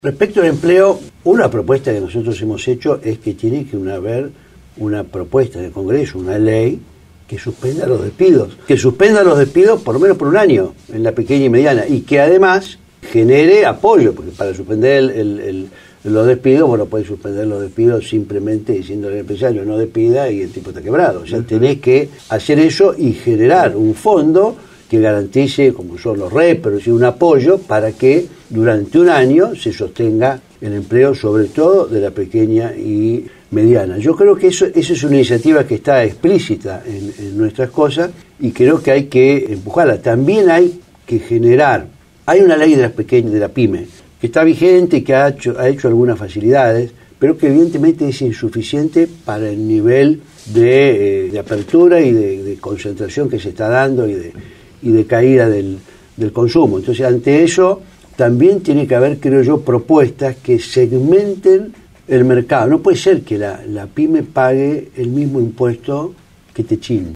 Respecto al empleo, una propuesta que nosotros hemos hecho es que tiene que haber una propuesta del Congreso, una ley que suspenda los despidos. Que suspenda los despidos por lo menos por un año en la pequeña y mediana y que además genere apoyo, porque para suspender los despidos, bueno, puedes suspender los despidos simplemente diciéndole al empresario no despida y el tipo está quebrado. O sea, tenés que hacer eso y generar un fondo que garantice, como son los REP, un apoyo para que durante un año se sostenga el empleo, sobre todo de la pequeña y mediana. Yo creo que eso es una iniciativa que está explícita en nuestras cosas y creo que hay que empujarla. También hay que generar, hay una ley de las pequeñas, de la PYME, que está vigente y que ha hecho algunas facilidades, pero que evidentemente es insuficiente para el nivel de apertura y de concentración que se está dando y de caída del consumo. Entonces, ante eso, también tiene que haber, creo yo, propuestas que segmenten el mercado. No puede ser que la PYME pague el mismo impuesto que Techín.